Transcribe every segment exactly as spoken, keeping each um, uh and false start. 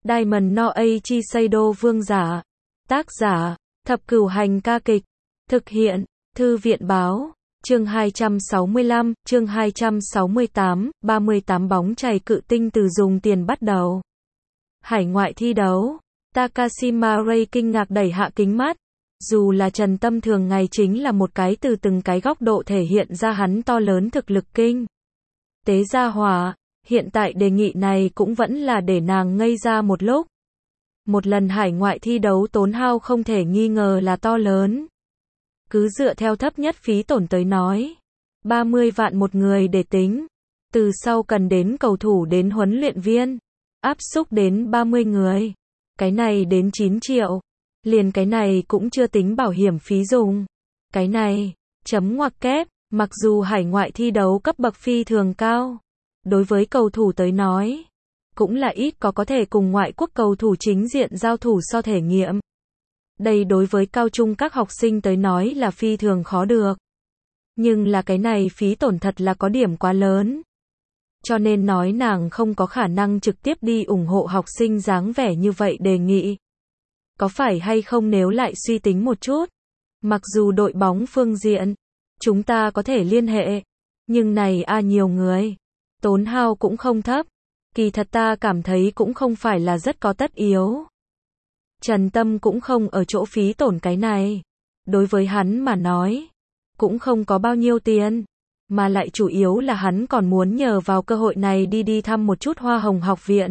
Diamond no Eiichi Seido vương giả. Tác giả, Thập Cửu Hành ca kịch. Thực hiện, Thư viện báo. Chương hai trăm sáu mươi lăm, chương hai trăm sáu mươi tám, ba mươi tám bóng chày cự tinh từ dùng tiền bắt đầu. Hải ngoại thi đấu. Takashima Ray kinh ngạc đẩy hạ kính mắt. Dù là Trần Tâm thường ngày chính là một cái từ từng cái góc độ thể hiện ra hắn to lớn thực lực kinh tế gia hỏa, hiện tại đề nghị này cũng vẫn là để nàng ngây ra một lúc. Một lần hải ngoại thi đấu tốn hao không thể nghi ngờ là to lớn. Cứ dựa theo thấp nhất phí tổn tới nói, ba mươi vạn một người để tính. Từ sau cần đến cầu thủ đến huấn luyện viên, áp xúc đến ba mươi người. Cái này đến chín triệu. Liền cái này cũng chưa tính bảo hiểm phí dùng. Cái này, chấm ngoặc kép, mặc dù hải ngoại thi đấu cấp bậc phi thường cao, đối với cầu thủ tới nói, cũng là ít có có thể cùng ngoại quốc cầu thủ chính diện giao thủ so thể nghiệm. Đây đối với cao trung các học sinh tới nói là phi thường khó được. Nhưng là cái này phí tổn thật là có điểm quá lớn. Cho nên nói nàng không có khả năng trực tiếp đi ủng hộ học sinh dáng vẻ như vậy đề nghị. Có phải hay không nếu lại suy tính một chút? Mặc dù đội bóng phương diện, chúng ta có thể liên hệ. Nhưng này a nhiều người. Tốn hao cũng không thấp. Kỳ thật ta cảm thấy cũng không phải là rất có tất yếu. Trần Tâm cũng không ở chỗ phí tổn cái này. Đối với hắn mà nói, cũng không có bao nhiêu tiền. Mà lại chủ yếu là hắn còn muốn nhờ vào cơ hội này đi đi thăm một chút Hoa Hồng học viện.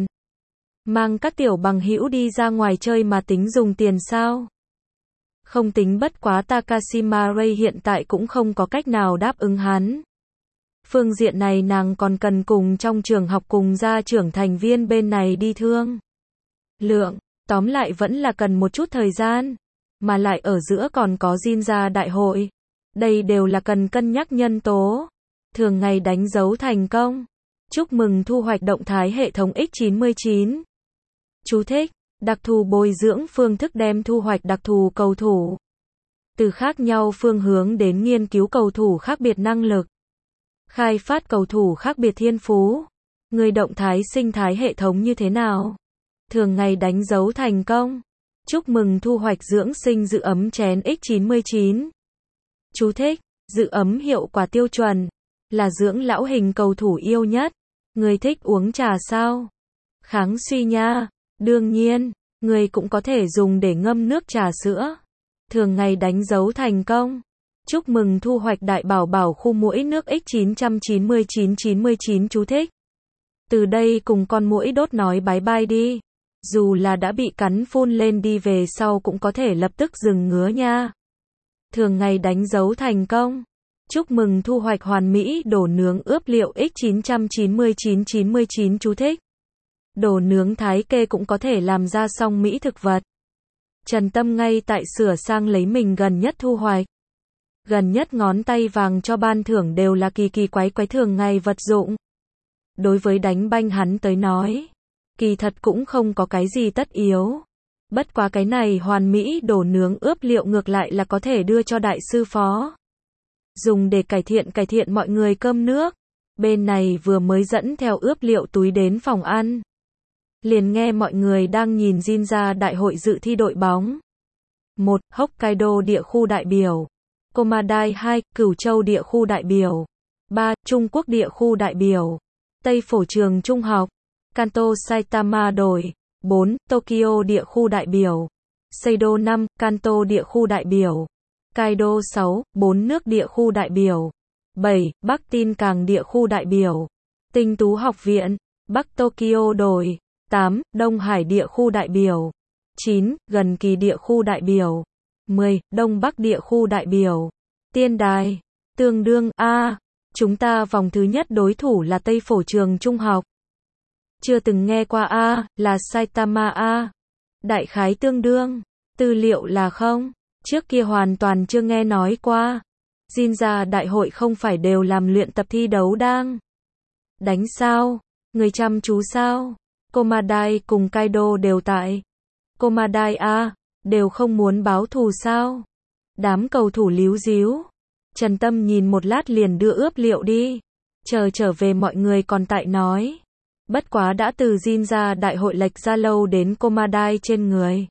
Mang các tiểu bằng hữu đi ra ngoài chơi mà tính dùng tiền sao? Không tính, bất quá Takashima Ray hiện tại cũng không có cách nào đáp ứng hắn. Phương diện này nàng còn cần cùng trong trường học cùng gia trưởng thành viên bên này đi thương lượng, tóm lại vẫn là cần một chút thời gian, mà lại ở giữa còn có Jinja đại hội. Đây đều là cần cân nhắc nhân tố. Thường ngày đánh dấu thành công. Chúc mừng thu hoạch động thái hệ thống X chín mươi chín. Chú thích: đặc thù bồi dưỡng phương thức đem thu hoạch đặc thù cầu thủ. Từ khác nhau phương hướng đến nghiên cứu cầu thủ khác biệt năng lực. Khai phát cầu thủ khác biệt thiên phú. Người động thái sinh thái hệ thống như thế nào? Thường ngày đánh dấu thành công. Chúc mừng thu hoạch dưỡng sinh giữ ấm chén X chín mươi chín. Chú thích: giữ ấm hiệu quả tiêu chuẩn. Là dưỡng lão hình cầu thủ yêu nhất. Người thích uống trà sao? Kháng suy nha. Đương nhiên, người cũng có thể dùng để ngâm nước trà sữa. Thường ngày đánh dấu thành công. Chúc mừng thu hoạch đại bảo bảo khu muỗi nước X chín chín chín chín chín. Chú thích: từ đây cùng con muỗi đốt nói bái bai đi. Dù là đã bị cắn phun lên đi về sau cũng có thể lập tức dừng ngứa nha. Thường ngày đánh dấu thành công. Chúc mừng thu hoạch hoàn mỹ đồ nướng ướp liệu X chín chín chín chín chín. Chú thích: đồ nướng thái kê cũng có thể làm ra xong mỹ thực vật. Trần Tâm ngay tại sửa sang lấy mình gần nhất thu hoạch. Gần nhất ngón tay vàng cho ban thưởng đều là kỳ kỳ quái quái thường ngày vật dụng. Đối với đánh banh hắn tới nói, kỳ thật cũng không có cái gì tất yếu. Bất quá cái này hoàn mỹ đồ nướng ướp liệu ngược lại là có thể đưa cho đại sư phó. Dùng để cải thiện cải thiện mọi người cơm nước. Bên này vừa mới dẫn theo ướp liệu túi đến phòng ăn. Liền nghe mọi người đang nhìn Jinja đại hội dự thi đội bóng. một. Hokkaido địa khu đại biểu. Komadai hai. Cửu Châu địa khu đại biểu. ba. Trung Quốc địa khu đại biểu. Tây Phổ trường trung học. Kanto Saitama đội. bốn. Tokyo địa khu đại biểu. Seido năm. Kanto địa khu đại biểu. Kaido sáu. bốn nước địa khu đại biểu. bảy. Bắc Tin Cảng địa khu đại biểu. Tinh Tú học viện. Bắc Tokyo đội. tám. Đông Hải địa khu đại biểu. chín. Gần Kỳ địa khu đại biểu. mười. Đông Bắc địa khu đại biểu. Tiên Đài. Tương đương A. À, chúng ta vòng thứ nhất đối thủ là Tây Phổ trường trung học. Chưa từng nghe qua A, à, là Saitama A. À. Đại khái tương đương. Tư liệu là không. Trước kia hoàn toàn chưa nghe nói qua. Jinja đại hội không phải đều làm luyện tập thi đấu đang đánh sao? Người chăm chú sao? Komadai cùng Kaido đều tại. Komadai A, đều không muốn báo thù sao? Đám cầu thủ líu díu. Trần Tâm nhìn một lát liền đưa ướp liệu đi. Chờ trở về mọi người còn tại nói. Bất quá đã từ Jinja đại hội lệch ra lâu đến Komadai trên người.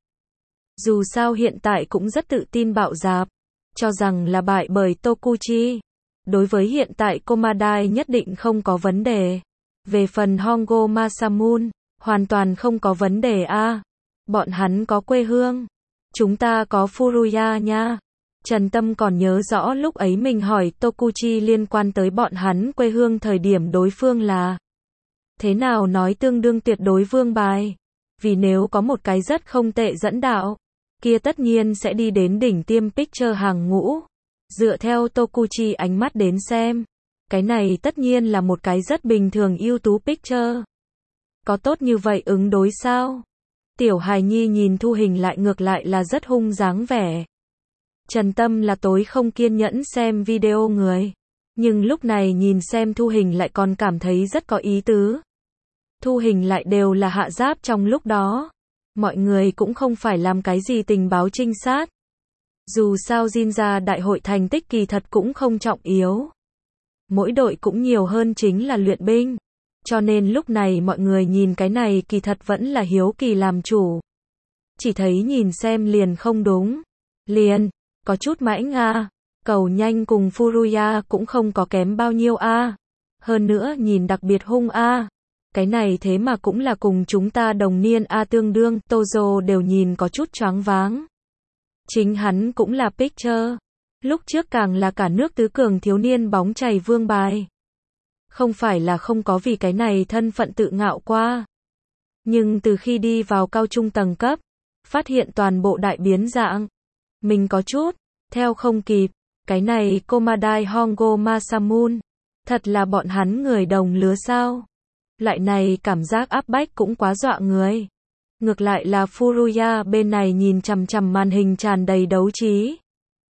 Dù sao hiện tại cũng rất tự tin bạo dạp, cho rằng là bại bởi Tokuchi. Đối với hiện tại Komadai nhất định không có vấn đề. Về phần Hongo Masamun, hoàn toàn không có vấn đề a. Bọn hắn có quê hương. Chúng ta có Furuya nha. Trần Tâm còn nhớ rõ lúc ấy mình hỏi Tokuchi liên quan tới bọn hắn quê hương thời điểm đối phương là thế nào nói tương đương tuyệt đối vương bài. Vì nếu có một cái rất không tệ dẫn đạo, kia tất nhiên sẽ đi đến đỉnh tiêm picture hàng ngũ. Dựa theo Tokuchi ánh mắt đến xem, cái này tất nhiên là một cái rất bình thường ưu tú picture. Có tốt như vậy ứng đối sao? Tiểu hài nhi nhìn thu hình lại ngược lại là rất hung dáng vẻ. Trần Tâm là tối không kiên nhẫn xem video người. Nhưng lúc này nhìn xem thu hình lại còn cảm thấy rất có ý tứ. Thu hình lại đều là hạ giáp trong lúc đó. Mọi người cũng không phải làm cái gì tình báo trinh sát. Dù sao Jinja đại hội thành tích kỳ thật cũng không trọng yếu. Mỗi đội cũng nhiều hơn chính là luyện binh. Cho nên lúc này mọi người nhìn cái này kỳ thật vẫn là hiếu kỳ làm chủ. Chỉ thấy nhìn xem liền không đúng. Liền, có chút mãnh a. Cầu nhanh cùng Furuya cũng không có kém bao nhiêu a. Hơn nữa nhìn đặc biệt hung a. Cái này thế mà cũng là cùng chúng ta đồng niên a tương đương. Tozo đều nhìn có chút choáng váng. Chính hắn cũng là picture. Lúc trước càng là cả nước tứ cường thiếu niên bóng chày vương bài. Không phải là không có vì cái này thân phận tự ngạo qua. Nhưng từ khi đi vào cao trung tầng cấp, phát hiện toàn bộ đại biến dạng. Mình có chút, theo không kịp. Cái này Komadai Hongo Masamun. Thật là bọn hắn người đồng lứa sao. Loại này cảm giác áp bách cũng quá dọa người. Ngược lại là Furuya bên này nhìn chằm chằm màn hình tràn đầy đấu trí.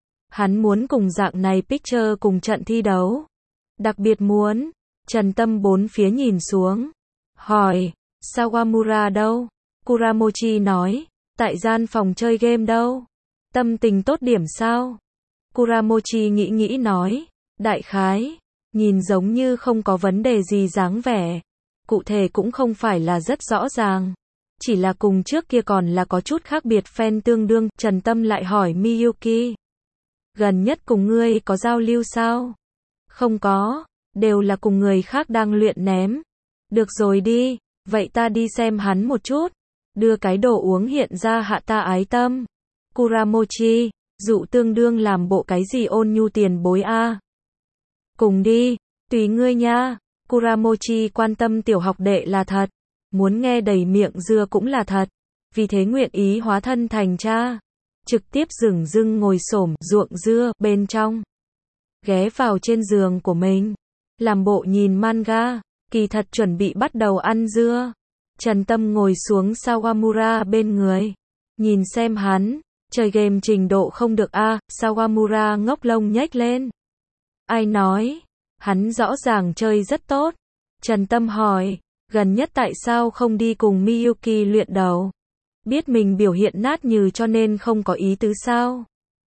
Hắn muốn cùng dạng này picture cùng trận thi đấu. Đặc biệt muốn. Trần Tâm bốn phía nhìn xuống. Hỏi. Sawamura đâu? Kuramochi nói. Tại gian phòng chơi game đâu? Tâm tình tốt điểm sao? Kuramochi nghĩ nghĩ nói. Đại khái. Nhìn giống như không có vấn đề gì dáng vẻ. Cụ thể cũng không phải là rất rõ ràng. Chỉ là cùng trước kia còn là có chút khác biệt fan tương đương. Trần Tâm lại hỏi Miyuki. Gần nhất cùng ngươi có giao lưu sao? Không có. Đều là cùng người khác đang luyện ném. Được rồi đi. Vậy ta đi xem hắn một chút. Đưa cái đồ uống hiện ra hạ ta ái tâm. Kuramochi. Dụ tương đương làm bộ cái gì ôn nhu tiền bối a. Cùng đi. Tùy ngươi nha. Kuramochi quan tâm tiểu học đệ là thật. Muốn nghe đầy miệng dưa cũng là thật. Vì thế nguyện ý hóa thân thành cha. Trực tiếp dửng dưng ngồi xổm ruộng dưa bên trong. Ghé vào trên giường của mình. Làm bộ nhìn manga. Kỳ thật chuẩn bị bắt đầu ăn dưa. Trần Tâm ngồi xuống Sawamura bên người. Nhìn xem hắn. Chơi game trình độ không được a. À, Sawamura ngốc lông nhếch lên. Ai nói? Hắn rõ ràng chơi rất tốt. Trần Tâm hỏi. Gần nhất tại sao không đi cùng Miyuki luyện đầu? Biết mình biểu hiện nát nhừ cho nên không có ý tứ sao?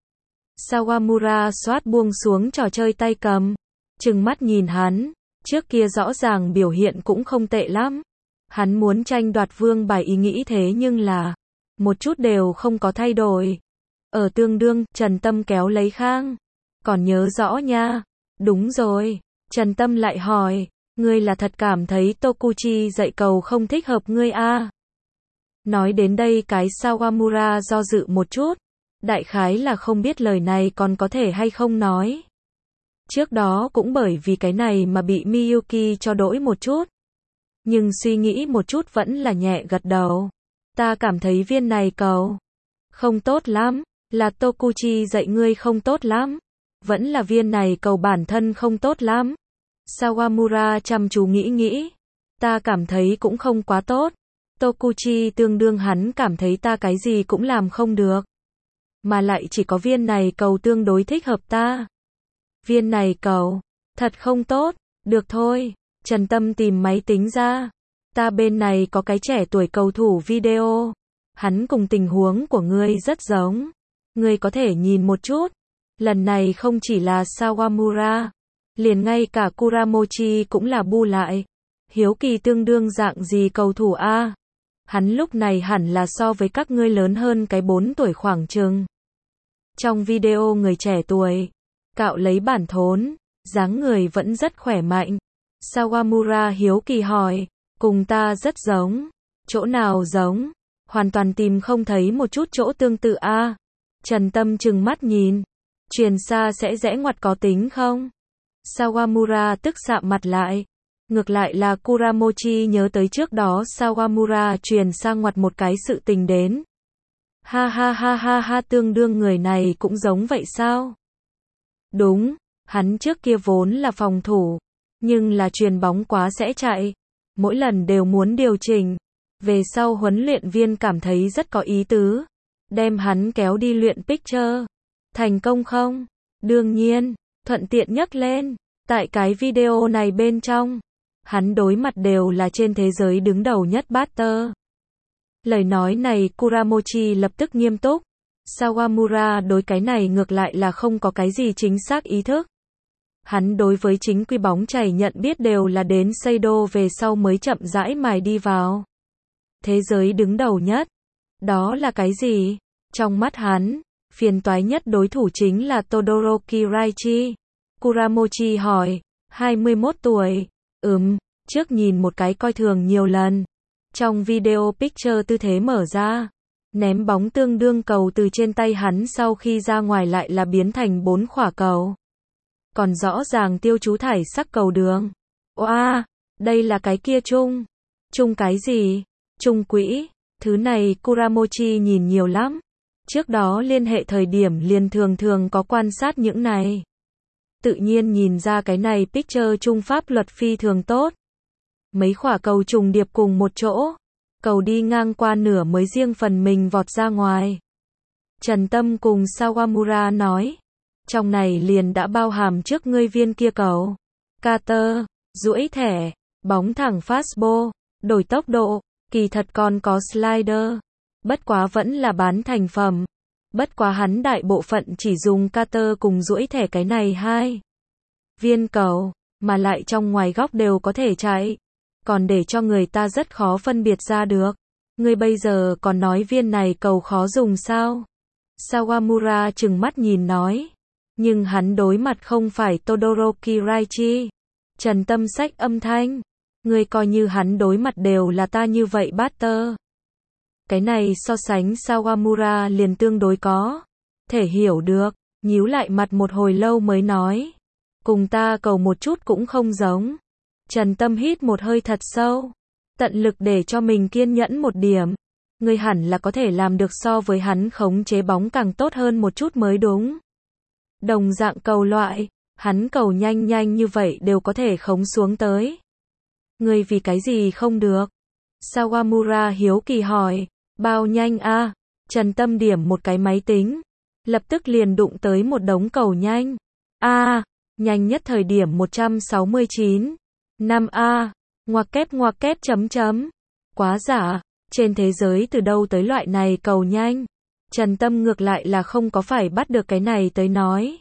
Sawamura xoát buông xuống trò chơi tay cầm. Trừng mắt nhìn hắn. Trước kia rõ ràng biểu hiện cũng không tệ lắm. Hắn muốn tranh đoạt vương bài ý nghĩ thế nhưng là một chút đều không có thay đổi. Ở tương đương, Trần Tâm kéo lấy Khang. Còn nhớ rõ nha. Đúng rồi. Trần Tâm lại hỏi. Ngươi là thật cảm thấy Tokuchi dạy cầu không thích hợp ngươi a? À? Nói đến đây cái Sawamura do dự một chút. Đại khái là không biết lời này còn có thể hay không nói. Trước đó cũng bởi vì cái này mà bị Miyuki cho đỗi một chút. Nhưng suy nghĩ một chút vẫn là nhẹ gật đầu. Ta cảm thấy viên này cầu không tốt lắm. Là Tokuchi dạy ngươi không tốt lắm. Vẫn là viên này cầu bản thân không tốt lắm. Sawamura chăm chú nghĩ nghĩ. Ta cảm thấy cũng không quá tốt. Tokuchi tương đương hắn cảm thấy ta cái gì cũng làm không được. Mà lại chỉ có viên này cầu tương đối thích hợp ta. Viên này cầu thật không tốt. Được thôi. Trần Tâm tìm máy tính ra. Ta bên này có cái trẻ tuổi cầu thủ video. Hắn cùng tình huống của ngươi rất giống. Ngươi có thể nhìn một chút. Lần này không chỉ là Sawamura. Liền ngay cả Kuramochi cũng là bu lại. hiếu kỳ tương đương dạng gì cầu thủ a? Hắn lúc này hẳn là so với các ngươi lớn hơn cái bốn tuổi khoảng chừng. Trong video người trẻ tuổi, cạo lấy bản thốn, dáng người vẫn rất khỏe mạnh. Sawamura hiếu kỳ hỏi, cùng ta rất giống. Chỗ nào giống? Hoàn toàn tìm không thấy một chút chỗ tương tự a. Trần Tâm trừng mắt nhìn. Truyền xa sẽ rẽ ngoặt có tính không? Sawamura tức sạm mặt lại. Ngược lại là Kuramochi nhớ tới trước đó Sawamura truyền sang ngoặt một cái sự tình đến. Ha ha ha ha ha, tương đương người này cũng giống vậy sao? Đúng, hắn trước kia vốn là phòng thủ, nhưng là truyền bóng quá sẽ chạy, mỗi lần đều muốn điều chỉnh. Về sau huấn luyện viên cảm thấy rất có ý tứ, đem hắn kéo đi luyện picture. Thành công không? Đương nhiên, thuận tiện nhắc lên, tại cái video này bên trong, hắn đối mặt đều là trên thế giới đứng đầu nhất batter. Lời nói này Kuramochi lập tức nghiêm túc. Sawamura đối cái này ngược lại là không có cái gì chính xác ý thức. Hắn đối với chính quy bóng chảy nhận biết đều là đến Seido về sau mới chậm rãi mài đi vào. Thế giới đứng đầu nhất. Đó là cái gì? Trong mắt hắn, phiền toái nhất đối thủ chính là Todoroki Raichi. Kuramochi hỏi, hai mươi mốt tuổi. Ừm, trước nhìn một cái coi thường nhiều lần. Trong video picture tư thế mở ra, ném bóng tương đương cầu từ trên tay hắn sau khi ra ngoài lại là biến thành bốn quả cầu. Còn rõ ràng tiêu chú thải sắc cầu đường. Oa, đây là cái kia chung. Chung cái gì? Chung quỹ. Thứ này Kuramochi nhìn nhiều lắm. Trước đó liên hệ thời điểm liền thường thường có quan sát những này. Tự nhiên nhìn ra cái này picture chung pháp luật phi thường tốt. Mấy quả cầu trùng điệp cùng một chỗ. Cầu đi ngang qua nửa mới riêng phần mình vọt ra ngoài. Trần Tâm cùng Sawamura nói. Trong này liền đã bao hàm trước ngươi viên kia cầu. Cutter, duỗi thẻ, bóng thẳng fastball, đổi tốc độ, kỳ thật còn có slider. Bất quá vẫn là bán thành phẩm. Bất quá hắn đại bộ phận chỉ dùng cutter cùng duỗi thẻ cái này hai viên cầu, mà lại trong ngoài góc đều có thể chạy. Còn để cho người ta rất khó phân biệt ra được. Ngươi bây giờ còn nói viên này cầu khó dùng sao? Sawamura trừng mắt nhìn nói. Nhưng hắn đối mặt không phải Todoroki Raichi. Trần Tâm sách âm thanh. Ngươi coi như hắn đối mặt đều là ta như vậy batter. Cái này so sánh Sawamura liền tương đối có thể hiểu được. Nhíu lại mặt một hồi lâu mới nói. Cùng ta cầu một chút cũng không giống. Trần Tâm hít một hơi thật sâu. Tận lực để cho mình kiên nhẫn một điểm. Ngươi hẳn là có thể làm được so với hắn khống chế bóng càng tốt hơn một chút mới đúng. Đồng dạng cầu loại, hắn cầu nhanh nhanh như vậy đều có thể khống xuống tới. Ngươi vì cái gì không được? Sawamura hiếu kỳ hỏi. Bao nhanh a? Trần Tâm điểm một cái máy tính. Lập tức liền đụng tới một đống cầu nhanh. A, nhanh nhất thời điểm một trăm sáu mươi chín. năm A, ngoặc kép ngoặc kép chấm chấm. Quá giả, trên thế giới từ đâu tới loại này cầu nhanh. Trần Tâm ngược lại là không có phải bắt được cái này tới nói.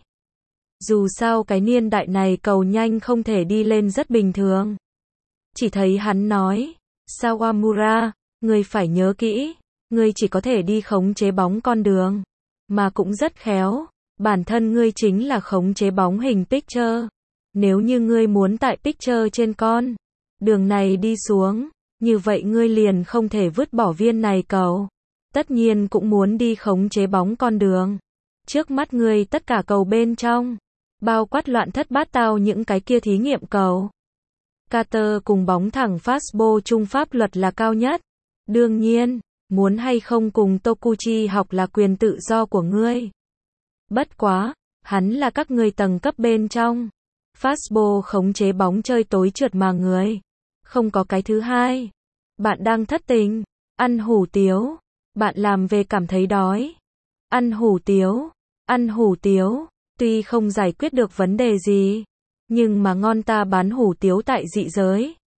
Dù sao cái niên đại này cầu nhanh không thể đi lên rất bình thường. Chỉ thấy hắn nói, Sawamura, ngươi phải nhớ kỹ, ngươi chỉ có thể đi khống chế bóng con đường, mà cũng rất khéo, bản thân ngươi chính là khống chế bóng hình picture. Nếu như ngươi muốn tại picture trên con đường này đi xuống, như vậy ngươi liền không thể vứt bỏ viên này cầu. Tất nhiên cũng muốn đi khống chế bóng con đường. Trước mắt ngươi tất cả cầu bên trong, bao quát loạn thất bát tao những cái kia thí nghiệm cầu. Cutter cùng bóng thẳng fastball chung pháp luật là cao nhất. Đương nhiên, muốn hay không cùng Tokuchi học là quyền tự do của ngươi. Bất quá, hắn là các ngươi tầng cấp bên trong. Fastball khống chế bóng chơi tối trượt mà người. Không có cái thứ hai. Bạn đang thất tình, ăn hủ tiếu. Bạn làm về cảm thấy đói. Ăn hủ tiếu, ăn hủ tiếu. Tuy không giải quyết được vấn đề gì, nhưng mà ngon ta bán hủ tiếu tại dị giới.